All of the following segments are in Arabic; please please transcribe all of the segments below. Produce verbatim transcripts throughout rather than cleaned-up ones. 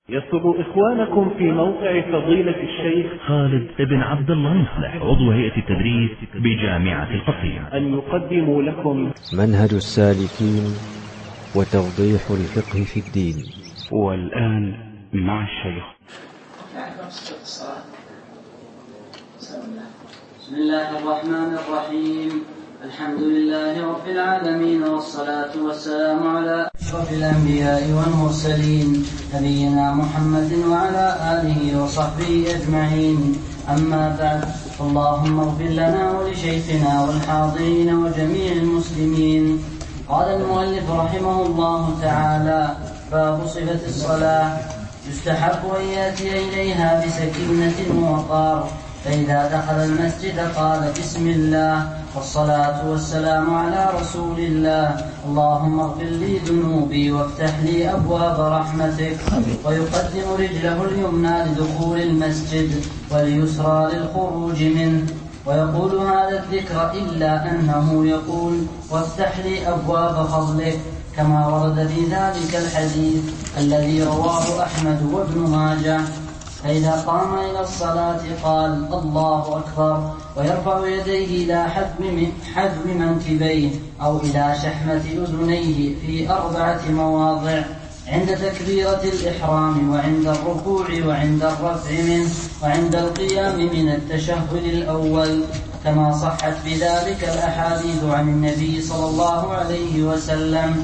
يسر إخوانكم في موقع فضيلة الشيخ خالد بن عبد الله مصلح عضو هيئة التدريس بجامعة القصيم أن يقدموا لكم منهج السالكين وتوضيح الفقه في الدين. والآن مع الشيخ. بسم الله الرحمن الرحيم. الحمد لله رب العالمين، والصلاة والسلام على أشرف الأنبياء والمرسلين نبينا محمد وعلى آله وصحبه أجمعين. أما بعد، اللهم اغفر لنا ولشيخنا والحاضرين وجميع المسلمين. قال المؤلف رحمه الله تعالى: باب صفة الصلاة. يستحب أن يأتي إليها بسكينة ووقار، فإذا دخل المسجد قال بسم الله والصلاة والسلام على رسول الله، اللهم اغفر لي ذنوبي وافتح لي أبواب رحمتك، ويقدم رجله اليمنى لدخول المسجد واليسرى للخروج منه، ويقول هذا الذكر إلا أنه يقول وافتح لي أبواب فضلك، كما ورد في ذلك الحديث الذي رواه أحمد وابن ماجه. فإذا قام إلى الصلاة قال الله أكبر، ويرفع يديه إلى حذو منكبيه أو إلى شحمة أذنيه في أربعة مواضع: عند تكبيرة الإحرام، وعند الركوع، وعند الرفع منه، وعند القيام من التشهد الأول، كما صحت بذلك الأحاديث عن النبي صلى الله عليه وسلم.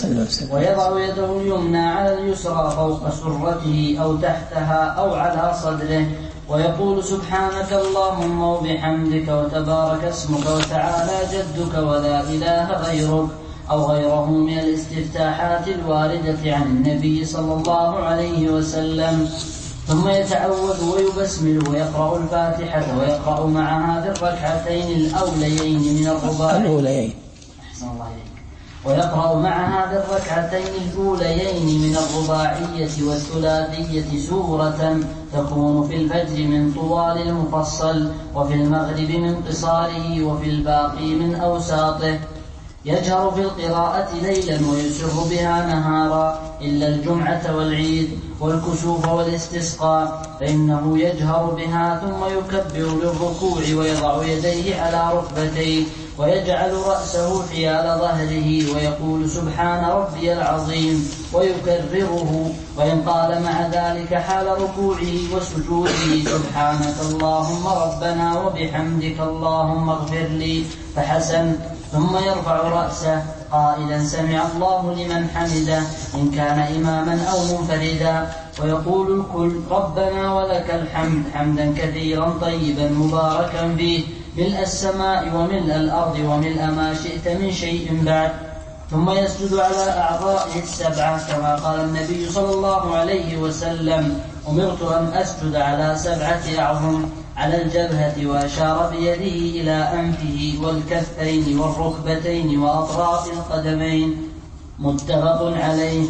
ويضع يده اليمنى على اليسرى فوق سرته أو تحتها أو على صدره، ويقول سبحانك اللهم وبحمدك وتبارك اسمك وتعالى جدك ولا إله غيرك، أو غيره من الاستفتاحات الواردة عن النبي صلى الله عليه وسلم. ثم يتعوذ ويبسمل ويقرأ الفاتحة، ويقرأ معها في الركعتين الأوليين من الرباعية أحسن الله إليك ويقرأ معها في الركعتين الأوليين من الرباعية والثلاثية سورة تكون في الفجر من طوال المفصل، وفي المغرب من قصاره، وفي الباقي من أوساطه. يجهر في القراءة ليلا ويسر بها نهارا، إلا الجمعة والعيد والكسوف والاستسقاء، فإنه يجهر بها ثم يكبر للركوع ويضع يديه على ركبتيه ويجعل رأسه حيال ظهره ويقول سبحان ربي العظيم ويكرره، وإن قال مع ذلك حال ركوعه وسجوده سبحانك اللهم ربنا وبحمدك اللهم اغفر لي فحسن، ثم يرفع رأسه قائلا سمع الله لمن حمده إن كان إماما أو منفردا، ويقول الكل ربنا ولك الحمد حمدا كثيرا طيبا مباركا فيه ملء السماء وملء الأرض وملء ما شئت من شيء بعد. ثم يسجد على أعضائه السبعة، كما قال النبي صلى الله عليه وسلم: أمرت أن أسجد على سبعة أعظم، على الجبهة، وأشار بيده إلى أنفه والكفين والركبتين وأطراف القدمين، متفق عليه.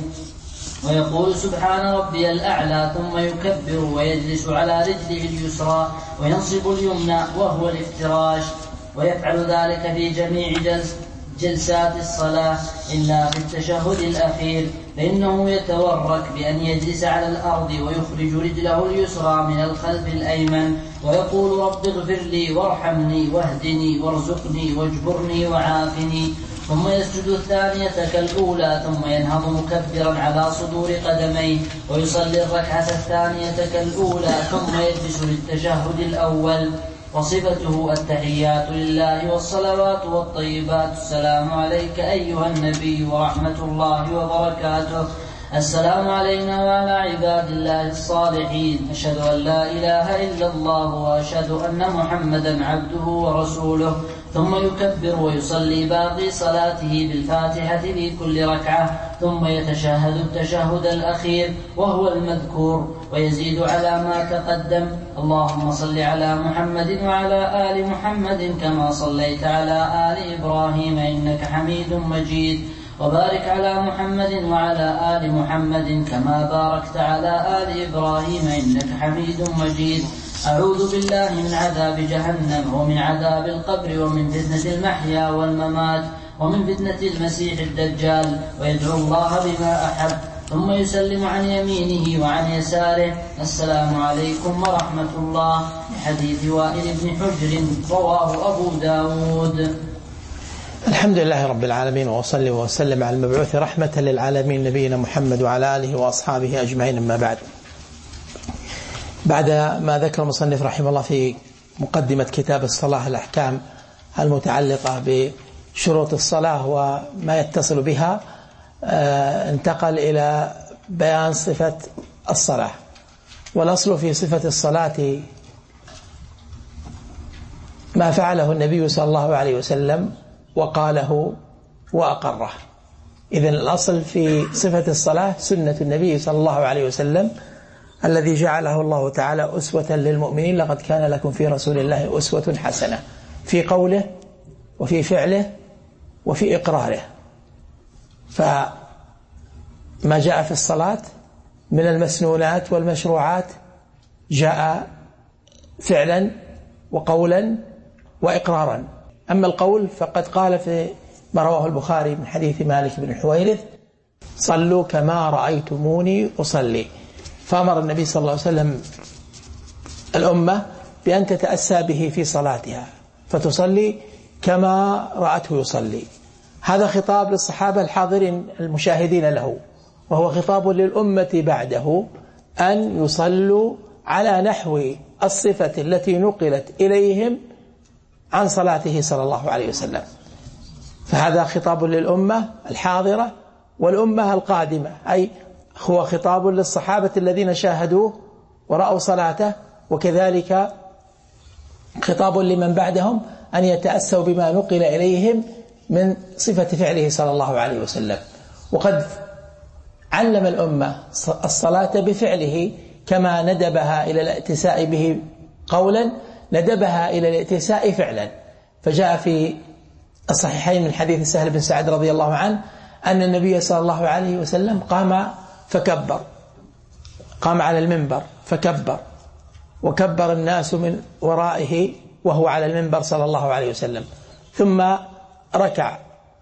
ويقول سبحان ربي الأعلى، ثم يكبر ويجلس على رجله اليسرى وينصب اليمنى وهو الافتراش، ويفعل ذلك في جميع جلس جلسات الصلاة إلا في التشهد الأخير، فإنه يتورك بأن يجلس على الأرض ويخرج رجله اليسرى من الخلف الأيمن ويقول رب اغفر لي وارحمني واهدني وارزقني واجبرني وعافني، ثم يسجد الثانية كالأولى، ثم ينهض مكبرا على صدور قدميه ويصلي الركعة الثانية كالأولى، ثم يجلس للتشهد الأول. وصفته التحيات لله والصلوات والطيبات، السلام عليك أيها النبي ورحمة الله وبركاته، السلام علينا وعلى عباد الله الصالحين، أشهد أن لا إله إلا الله وأشهد أن محمدا عبده ورسوله. ثم يكبر ويصلي باقي صلاته بالفاتحة في كل ركعة، ثم يتشهد التشهد الأخير وهو المذكور، ويزيد على ما تقدم: اللهم صل على محمد وعلى آل محمد كما صليت على آل إبراهيم إنك حميد مجيد، وبارك على محمد وعلى آل محمد كما باركت على آل إبراهيم إنك حميد مجيد. أعوذ بالله من عذاب جهنم ومن عذاب القبر ومن فتنة المحيا والممات ومن فتنة المسيح الدجال، ويدعو الله بما أحب. ثم يسلم عن يمينه وعن يساره: السلام عليكم ورحمة الله، لحديث وائل بن حجر رواه أبو داود. الحمد لله رب العالمين، وأصلي وأسلم على المبعوث رحمة للعالمين نبينا محمد وعلى آله وأصحابه أجمعين. أما بعد، بعد ما ذكر المصنف رحمه الله في مقدمة كتاب الصلاة الأحكام المتعلقة بشروط الصلاة وما يتصل بها، انتقل إلى بيان صفة الصلاة. والأصل في صفة الصلاة ما فعله النبي صلى الله عليه وسلم وقاله وأقره. إذن الأصل في صفة الصلاة سنة النبي صلى الله عليه وسلم الذي جعله الله تعالى أسوة للمؤمنين: لقد كان لكم في رسول الله أسوة حسنة، في قوله وفي فعله وفي إقراره. فما جاء في الصلاة من المسنونات والمشروعات جاء فعلا وقولا وإقرارا. أما القول فقد قال في ما رواه البخاري من حديث مالك بن الحويرث: صلوا كما رأيتموني أصلي. فأمر النبي صلى الله عليه وسلم الأمة بأن تتأسى به في صلاتها فتصلي كما رأته يصلي. هذا خطاب للصحابة الحاضرين المشاهدين له، وهو خطاب للأمة بعده أن يصلوا على نحو الصفة التي نقلت إليهم عن صلاته صلى الله عليه وسلم. فهذا خطاب للأمة الحاضرة والأمة القادمة، أي هو خطاب للصحابة الذين شاهدوه ورأوا صلاته، وكذلك خطاب لمن بعدهم أن يتأسوا بما نقل إليهم من صفة فعله صلى الله عليه وسلم. وقد علم الأمة الصلاة بفعله، كما ندبها إلى الائتساء به قولا ندبها إلى الائتساء فعلا. فجاء في الصحيحين من حديث سهل بن سعد رضي الله عنه أن النبي صلى الله عليه وسلم قام فكبر، قام على المنبر فكبر، وكبر الناس من ورائه وهو على المنبر صلى الله عليه وسلم، ثم ركع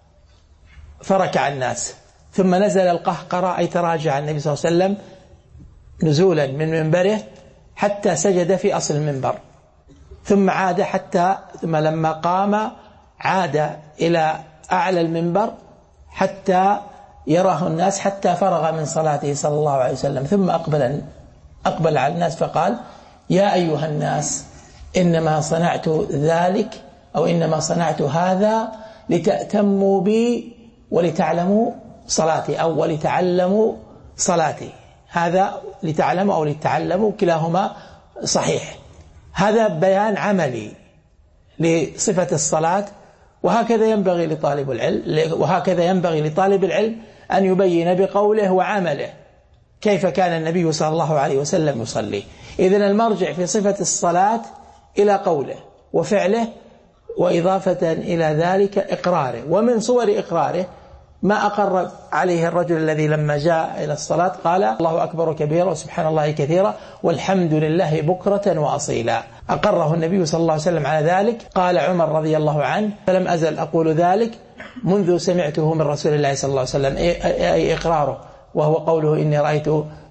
فركع الناس، ثم نزل القهقرى أي تراجع النبي صلى الله عليه وسلم نزولا من منبره حتى سجد في أصل المنبر، ثم عاد حتى ثم لما قام عاد إلى أعلى المنبر حتى يراه الناس حتى فرغ من صلاته صلى الله عليه وسلم، ثم أقبل أقبل على الناس فقال: يا أيها الناس، إنما صنعت ذلك أو إنما صنعت هذا لتأتموا بي ولتعلموا صلاتي، أو ولتعلموا صلاتي. هذا لتعلموا أو لتعلموا كلاهما صحيح. هذا بيان عملي لصفة الصلاة، وهكذا ينبغي لطالب العلم وهكذا ينبغي لطالب العلم أن يبين بقوله وعمله كيف كان النبي صلى الله عليه وسلم يصلي. إذن المرجع في صفة الصلاة إلى قوله وفعله، وإضافة إلى ذلك إقراره. ومن صور إقراره ما أقر عليه الرجل الذي لما جاء إلى الصلاة قال: الله أكبر كبيرا وسبحان الله كثيرا والحمد لله بكرة وأصيلا. أقره النبي صلى الله عليه وسلم على ذلك. قال عمر رضي الله عنه: فلم أزل أقول ذلك منذ سمعته من رسول الله صلى الله عليه وسلم، أي إقراره، وهو قوله: إني رأيت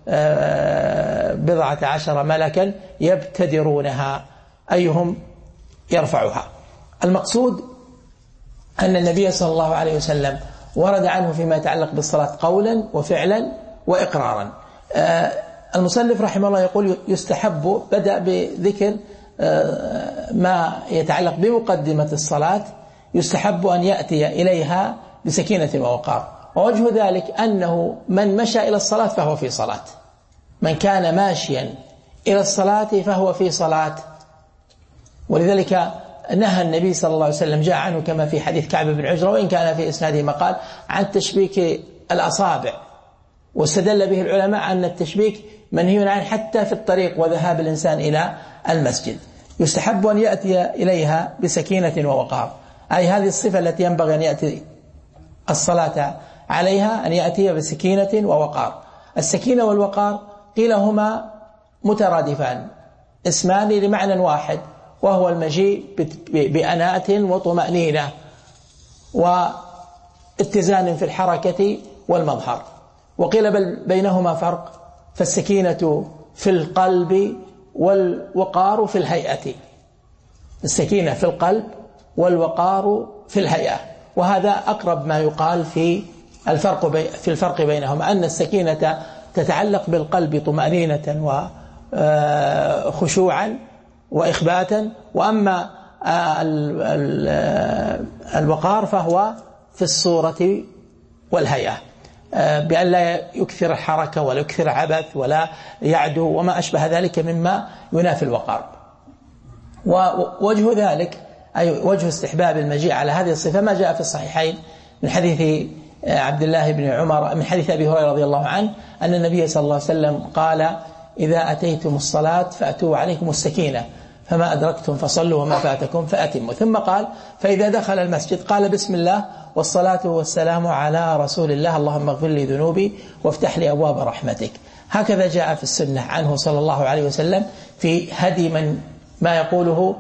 بضعة عشر ملكا يبتدرونها أيهم يرفعها. المقصود أن النبي صلى الله عليه وسلم ورد عنه فيما يتعلق بالصلاة قولا وفعلا وإقرارا. المصنف رحمه الله يقول: يستحب، بدأ بذكر ما يتعلق بمقدمة الصلاة، يستحب أن يأتي إليها بسكينة ووقار. ووجه ذلك أنه من مشى إلى الصلاة فهو في صلاة، من كان ماشيا إلى الصلاة فهو في صلاة. ولذلك نهى النبي صلى الله عليه وسلم، جاء عنه كما في حديث كعب بن عجرة وإن كان في إسناده مقال، عن تشبيك الأصابع، واستدل به العلماء أن التشبيك منهي عنه حتى في الطريق وذهاب الإنسان إلى المسجد. يستحب أن يأتي إليها بسكينة ووقار، أي هذه الصفة التي ينبغي أن يأتي الصلاة عليها، أن يأتي بسكينة ووقار. السكينة والوقار قيل هما مترادفان، اسمان لمعنى واحد، وهو المجيء بأناة وطمأنينة واتزان في الحركة والمظهر. وقيل بل بينهما فرق، فالسكينة في القلب والوقار في الهيئة. السكينة في القلب والوقار في الهيئة، وهذا أقرب ما يقال في الفرق بي في الفرق بينهما، أن السكينة تتعلق بالقلب طمأنينة وخشوعا وإخباتا، وأما الوقار فهو في الصورة والهيئة، بأن لا يكثر الحركة ولا يكثر العبث ولا يعدو وما أشبه ذلك مما ينافي الوقار. ووجه ذلك أي وجه استحباب المجيء على هذه الصفة ما جاء في الصحيحين من حديث عبد الله بن عمر من حديث أبي هريرة رضي الله عنه أن النبي صلى الله عليه وسلم قال: إذا أتيتم الصلاة فأتوا عليكم السكينة، فما أدركتم فصلوا وما فاتكم فأتموا. ثم قال: فإذا دخل المسجد قال: بسم الله والصلاة والسلام على رسول الله، اللهم اغفر لي ذنوبي وافتح لي أبواب رحمتك. هكذا جاء في السنة عنه صلى الله عليه وسلم في هدي من ما يقوله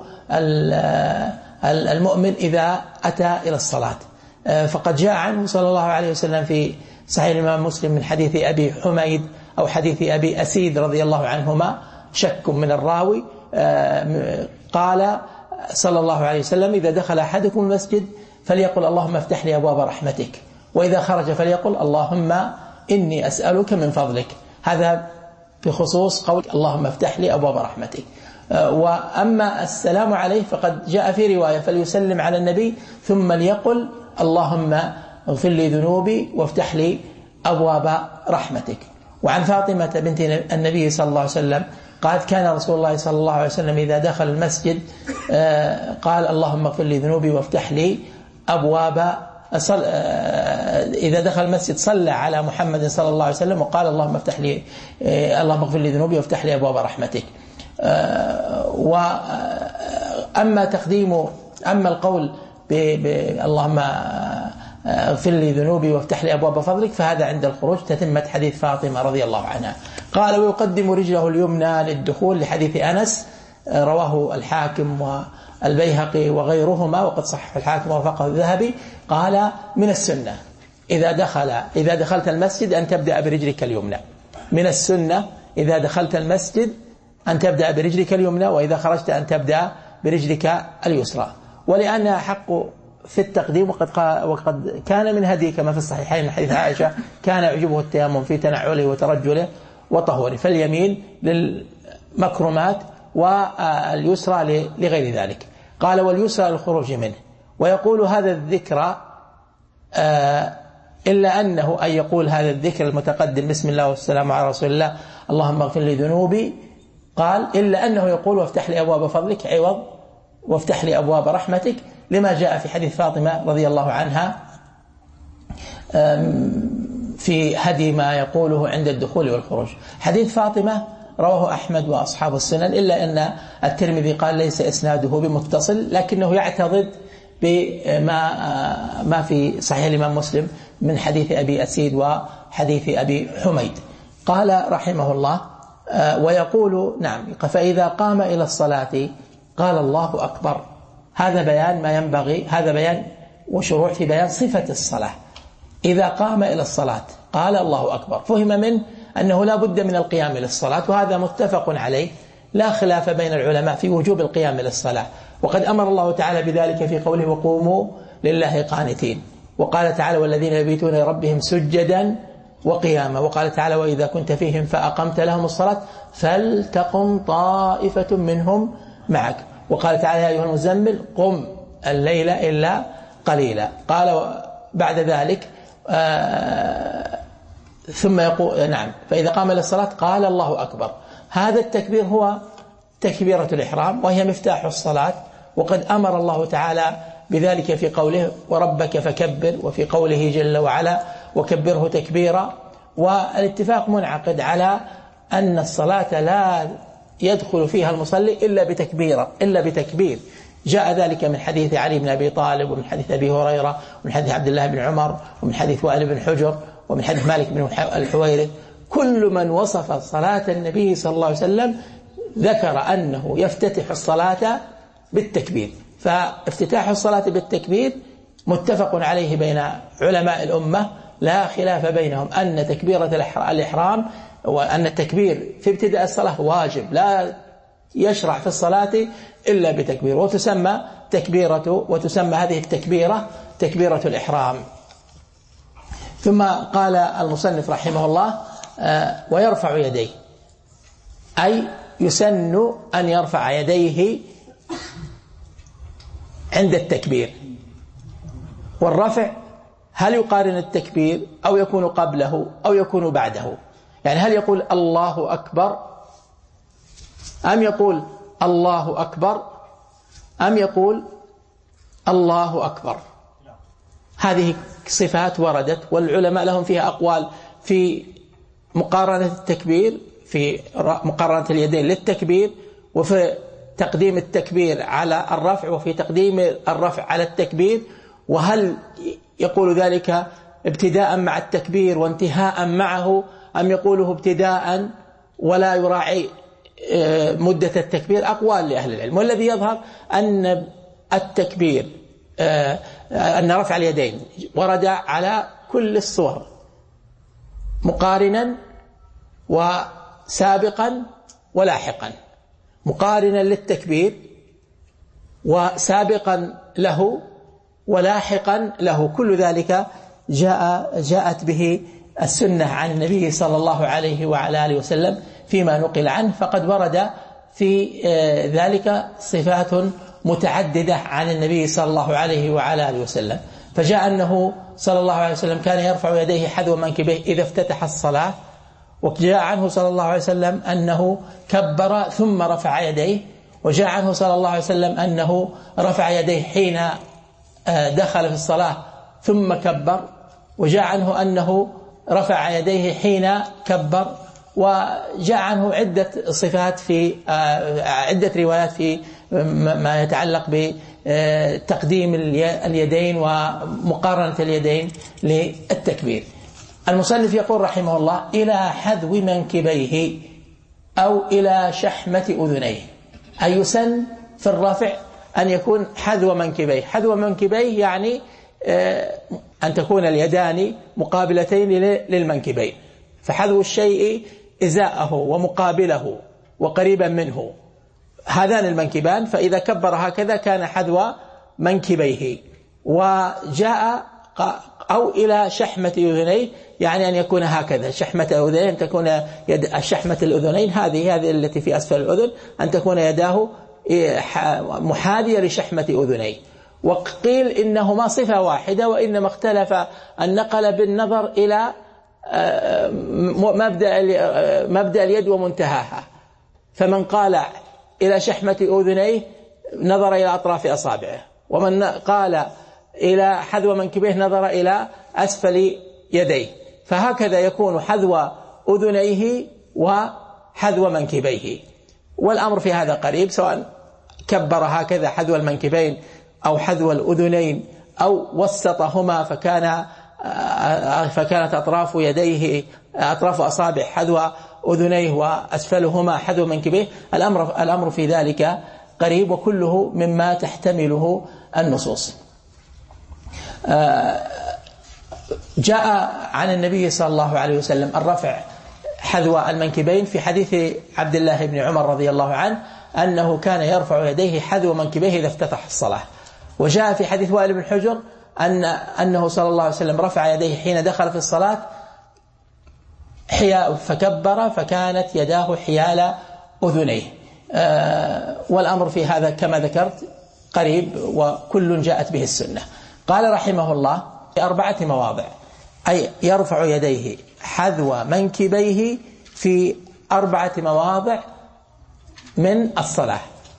المؤمن إذا أتى إلى الصلاة. فقد جاء عنه صلى الله عليه وسلم في صحيح الإمام مسلم من حديث أبي حميد أو حديث أبي أسيد رضي الله عنهما، شك من الراوي، قال صلى الله عليه وسلم: إذا دخل أحدكم المسجد فليقل اللهم افتح لي أبواب رحمتك، وإذا خرج فليقل اللهم إني أسألك من فضلك. هذا بخصوص قول اللهم افتح لي أبواب رحمتك. وأما السلام عليه فقد جاء في رواية: فليسلم على النبي ثم ليقل اللهم اغفر لي ذنوبي وافتح لي أبواب رحمتك. وعن فاطمة بنت النبي صلى الله عليه وسلم قالت: كان رسول الله صلى الله عليه وسلم إذا دخل المسجد قال اللهم اغفر لي ذنوبي وافتح لي أبواب، إذا دخل المسجد صلى على محمد صلى الله عليه وسلم وقال اللهم افتح لي اللهم اغفر لي ذنوبي وافتح لي أبواب رحمتك. وأما تقديم أما القول اللهم اغفر لي ذنوبي وافتح لي أبواب فضلك فهذا عند الخروج، تتمة حديث فاطمة رضي الله عنها. قال: ويقدم رجله اليمنى للدخول، لحديث أنس رواه الحاكم والبيهقي وغيرهما، وقد صحح الحاكم ووافقه الذهبي. قال: من السنة إذا دخل إذا دخلت المسجد أن تبدأ برجلك اليمنى. من السنة إذا دخلت المسجد أن تبدأ برجلك اليمنى، وإذا خرجت أن تبدأ برجلك اليسرى، ولأنها حق في التقديم. وقد, وقد كان من هدي كما في الصحيحين من حديث عائشة كان يعجبه التيمم في تنعله وترجله وطهوره، فاليمين للمكرمات واليسرى لغير ذلك. قال: واليسرى للخروج منه. ويقول هذا الذكر إلا أنه أن يقول هذا الذكر المتقدم بسم الله والسلام على رسول الله اللهم اغفر لي ذنوبي، قال: إلا أنه يقول وافتح لي أبواب فضلك عوض وافتح لي أبواب رحمتك، لما جاء في حديث فاطمة رضي الله عنها في هدي ما يقوله عند الدخول والخروج. حديث فاطمة رواه أحمد وأصحاب السنن، إلا أن الترمذي قال ليس إسناده بمتصل، لكنه يعتضد بما ما في صحيح الإمام مسلم من حديث أبي أسيد وحديث أبي حميد. قال رحمه الله: ويقول نعم فإذا قام إلى الصلاة قال الله أكبر. هذا بيان ما ينبغي، هذا بيان وشروع في بيان صفة الصلاة. إذا قام إلى الصلاة قال الله أكبر، فهم منه أنه لا بد من القيام للصلاة، وهذا متفق عليه، لا خلاف بين العلماء في وجوب القيام للصلاة. وقد أمر الله تعالى بذلك في قوله: وقوموا لله قانتين. وقال تعالى: والذين يبيتون لربهم سجدا وقياما. وقال تعالى: وإذا كنت فيهم فأقمت لهم الصلاة فلتقم طائفة منهم معك. وقال تعالى: يا أيها المزمل قم الليل إلا قليلا. قال بعد ذلك آه ثم يقول نعم فإذا قام للصلاة قال الله أكبر. هذا التكبير هو تكبيرة الإحرام، وهي مفتاح الصلاة، وقد أمر الله تعالى بذلك في قوله: وربك فكبر، وفي قوله جل وعلا: وكبره تكبيرا. والاتفاق منعقد على أن الصلاة لا يدخل فيها المصلي إلا بتكبير إلا بتكبير. جاء ذلك من حديث علي بن أبي طالب، ومن حديث أبي هريرة، ومن حديث عبد الله بن عمر، ومن حديث وائل بن حجر، ومن حديث مالك بن الحويرث. كل من وصف صلاة النبي صلى الله عليه وسلم ذكر أنه يفتتح الصلاة بالتكبير. فافتتاح الصلاة بالتكبير متفق عليه بين علماء الأمة لا خلاف بينهم أن تكبيرة الإحرام وأن التكبير في ابتداء الصلاة واجب، لا يشرع في الصلاة إلا بتكبير، وتسمى تكبيرة وتسمى هذه التكبيرة تكبيرة الإحرام. ثم قال المصنف رحمه الله آه ويرفع يديه، أي يسن أن يرفع يديه عند التكبير. والرفع هل يقارن التكبير أو يكون قبله أو يكون بعده؟ يعني هل يقول الله أكبر أم يقول الله أكبر أم يقول الله أكبر؟ هذه صفات وردت، والعلماء لهم فيها أقوال في مقارنة التكبير، في مقارنة اليدين للتكبير، وفي تقديم التكبير على الرفع، وفي تقديم الرفع على التكبير، وهل يقول ذلك ابتداء مع التكبير وانتهاء معه أم يقوله ابتداء ولا يراعي مدة التكبير؟ أقوال لأهل العلم، والذي يظهر أن التكبير أن رفع اليدين ورد على كل الصور مقارنا وسابقا ولاحقا، مقارنا للتكبير وسابقا له ولاحقا له، كل ذلك جاء جاءت به السنة عن النبي صلى الله عليه وعلى آله وسلم فيما نقل عنه، فقد ورد في ذلك صفات متعددة عن النبي صلى الله عليه وعلى آله وسلم. فجاء أنه صلى الله عليه وسلم كان يرفع يديه حذو منكبيه إذا افتتح الصلاة، وجاء عنه صلى الله عليه وسلم أنه كبر ثم رفع يديه، وجاء عنه صلى الله عليه وسلم أنه رفع يديه حين دخل في الصلاة ثم كبر، وجاء عنه أنه رفع يديه حين كبر، وجاء عنه عدة صفات في عدة روايات في ما يتعلق بتقديم اليدين ومقارنة اليدين للتكبير. المصنف يقول رحمه الله إلى حذو منكبيه أو إلى شحمة أذنيه، أي يسن في الرفع أن يكون حذو منكبيه. حذو منكبيه يعني أن تكون اليدان مقابلتين للمنكبين، فحذو الشيء إزاءه ومقابله وقريبا منه، هذان المنكبان، فإذا كبر هكذا كان حذو منكبيه. وجاء أو إلى شحمة أذنيه، يعني أن يكون هكذا شحمة أذنين، تكون يد شحمة الأذنين هذه هذه التي في أسفل الأذن، أن تكون يداه محاذية لشحمة أذنيه. وقيل إنهما صفة واحدة، وإنما اختلف النقل بالنظر إلى مبدأ مبدأ اليد ومنتهاها، فمن قال إلى شحمة أذنيه نظر إلى أطراف أصابعه، ومن قال إلى حذو منكبيه نظر إلى أسفل يديه، فهكذا يكون حذو أذنيه وحذو منكبيه. والأمر في هذا قريب، سواء كبر هكذا حذو المنكبين أو حذو الأذنين أو وسطهما فكان فكانت أطراف يديه أطراف أصابع حذو أذنيه وأسفلهما حذو منكبيه، الأمر الأمر في ذلك قريب، وكله مما تحتمله النصوص. جاء عن النبي صلى الله عليه وسلم الرفع حذو المنكبين في حديث عبد الله بن عمر رضي الله عنه أنه كان يرفع يديه حذو منكبيه إذا افتتح الصلاة. وجاء في حديث وائل بن حجر أن أنه صلى الله عليه وسلم رفع يديه حين دخل في الصلاة حياء فكبر فكانت يداه حيال أذنيه. والأمر في هذا كما ذكرت قريب، وكل جاءت به السنة. قال رحمه الله في أربعة مواضع، أي يرفع يديه حذو منكبيه في أربعة مواضع من الصلاة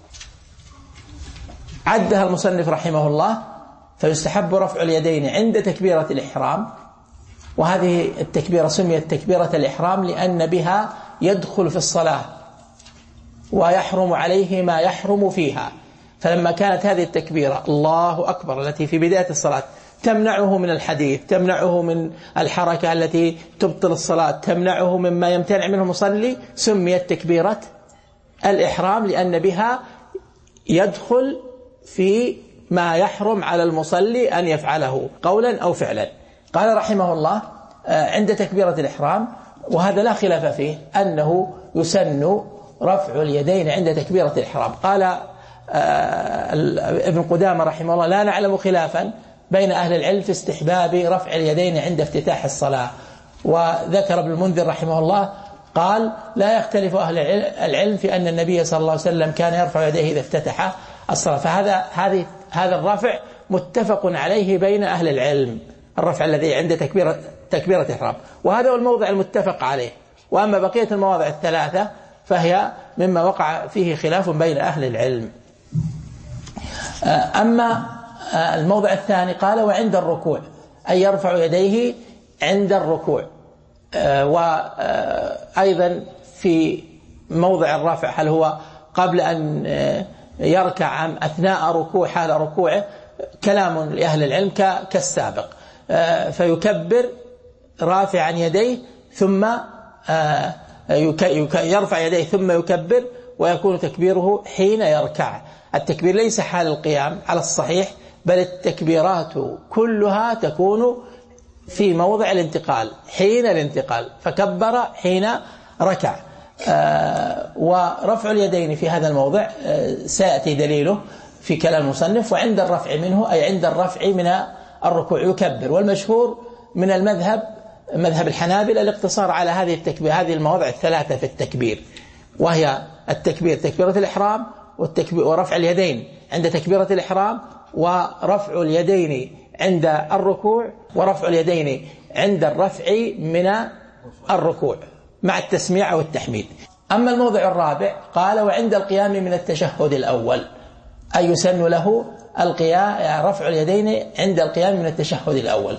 عدها المصنف رحمه الله. فيستحب رفع اليدين عند تكبيرة الإحرام، وهذه التكبيرة سميت تكبيرة الإحرام لأن بها يدخل في الصلاة ويحرم عليه ما يحرم فيها. فلما كانت هذه التكبيرة الله أكبر التي في بداية الصلاة تمنعه من الحديث، تمنعه من الحركة التي تبطل الصلاة، تمنعه مما يمتنع منه المصلي، سميت تكبيرة الإحرام لأن بها يدخل في ما يحرم على المصلي أن يفعله قولا أو فعلا. قال رحمه الله عند تكبيرة الإحرام، وهذا لا خلاف فيه أنه يسن رفع اليدين عند تكبيرة الإحرام. قال ابن قدامة رحمه الله: لا نعلم خلافا بين أهل العلم في استحباب رفع اليدين عند افتتاح الصلاة. وذكر ابن المنذر رحمه الله قال: لا يختلف أهل العلم في أن النبي صلى الله عليه وسلم كان يرفع يديه إذا افتتح الصلاة. فهذا هذه هذا الرفع متفق عليه بين أهل العلم، الرفع الذي عند تكبيرة تكبيرة الإحرام، وهذا هو الموضع المتفق عليه. وأما بقية المواضع الثلاثة فهي مما وقع فيه خلاف بين أهل العلم. أما الموضع الثاني قال: وعند الركوع، أي يرفع يديه عند الركوع. وأيضا في موضع الرفع هل هو قبل أن يركع أم أثناء ركوع حال ركوعه، كلام لأهل العلم كالسابق. فيكبر رافعا يديه ثم يرفع يديه ثم يكبر، ويكون تكبيره حين يركع. التكبير ليس حال القيام على الصحيح، بل التكبيرات كلها تكون في موضع الانتقال، حين الانتقال، فكبر حين ركع. ورفع اليدين في هذا الموضع سيأتي دليله في كلام المصنف. وعند الرفع منه أي عند الرفع من الركوع يكبر. والمشهور من المذهب مذهب الحنابلة الاقتصار على هذه التكبير هذه المواضع الثلاثة في التكبير، وهي التكبير تكبيرة الإحرام، والتكبير ورفع اليدين عند تكبيرة الإحرام، ورفع اليدين عند الركوع، ورفع اليدين عند الرفع من الركوع مع التسميع والتحميد. أما الموضع الرابع قال: وعند القيام من التشهد الأول، أي يسن له القيام رفع اليدين عند القيام من التشهد الأول.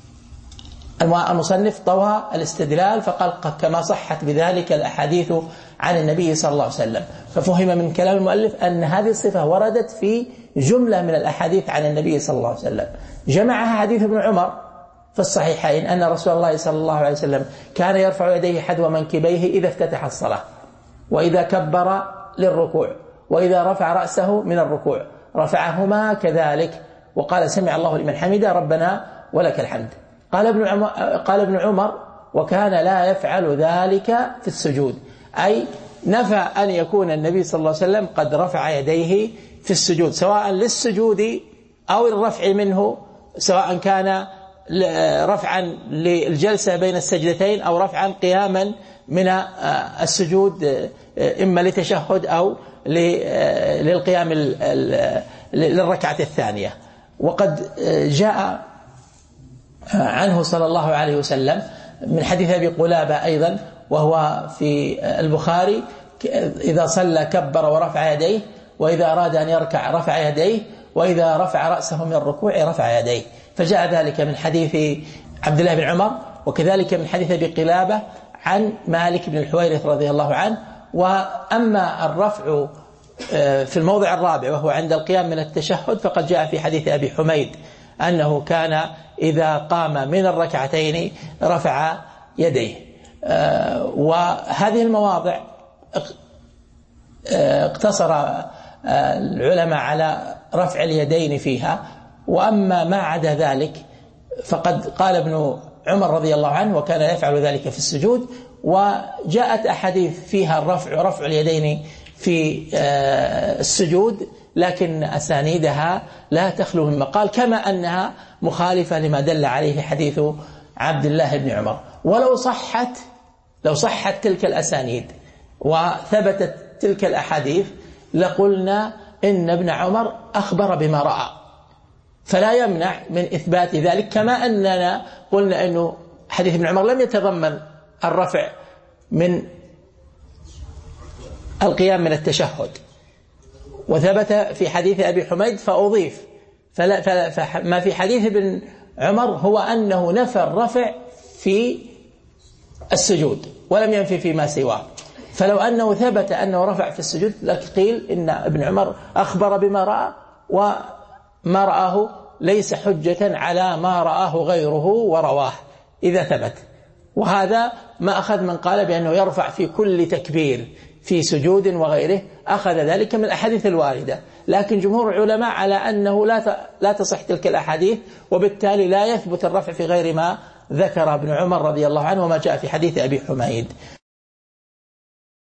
المصنف طوى الاستدلال فقال: كما صحت بذلك الأحاديث عن النبي صلى الله عليه وسلم. ففهم من كلام المؤلف أن هذه الصفة وردت في جملة من الأحاديث عن النبي صلى الله عليه وسلم، جمعها حديث ابن عمر في الصحيحين أن رسول الله صلى الله عليه وسلم كان يرفع يديه حذو منكبيه إذا افتتح الصلاة، وإذا كبر للركوع، وإذا رفع رأسه من الركوع رفعهما كذلك، وقال: سمع الله لمن حمده ربنا ولك الحمد. قال ابن عمر, قال ابن عمر: وكان لا يفعل ذلك في السجود، أي نفى أن يكون النبي صلى الله عليه وسلم قد رفع يديه في السجود، سواء للسجود أو الرفع منه، سواء كان رفعا للجلسة بين السجدتين أو رفعا قياما من السجود، إما لتشهد أو للقيام للركعة الثانية. وقد جاء عنه صلى الله عليه وسلم من حديث أبي قلابة أيضا، وهو في البخاري: إذا صلى كبر ورفع يديه، وإذا أراد أن يركع رفع يديه، وإذا رفع رأسه من الركوع رفع يديه. فجاء ذلك من حديث عبد الله بن عمر، وكذلك من حديث أبي قلابة عن مالك بن الحويرث رضي الله عنه. وأما الرفع في الموضع الرابع وهو عند القيام من التشهد، فقد جاء في حديث أبي حميد أنه كان إذا قام من الركعتين رفع يديه. وهذه المواضع اقتصر العلماء على رفع اليدين فيها، وأما ما عدا ذلك فقد قال ابن عمر رضي الله عنه: وكان يفعل ذلك في السجود. وجاءت أحاديث فيها الرفع رفع اليدين في السجود، لكن أسانيدها لا تخلو من مقال، كما أنها مخالفة لما دل عليه حديث عبد الله بن عمر. ولو صحت لو صحت تلك الأسانيد وثبتت تلك الأحاديث لقلنا إن ابن عمر أخبر بما رأى، فلا يمنع من إثبات ذلك، كما أننا قلنا أنه حديث ابن عمر لم يتضمن الرفع من القيام من التشهد، وثبت في حديث أبي حميد فأضيف. فلا فلا فما في حديث ابن عمر هو أنه نفى الرفع في السجود ولم ينفي فيما سواه. فلو أنه ثبت أنه رفع في السجود لقيل إن ابن عمر أخبر بما رأى، وما رآه ليس حجة على ما رآه غيره ورواه إذا ثبت. وهذا ما أخذ من قال بأنه يرفع في كل تكبير في سجود وغيره، أخذ ذلك من الأحاديث الواردة. لكن جمهور العلماء على أنه لا لا تصح تلك الأحاديث، وبالتالي لا يثبت الرفع في غير ما ذكر ابن عمر رضي الله عنه وما جاء في حديث أبي حميد.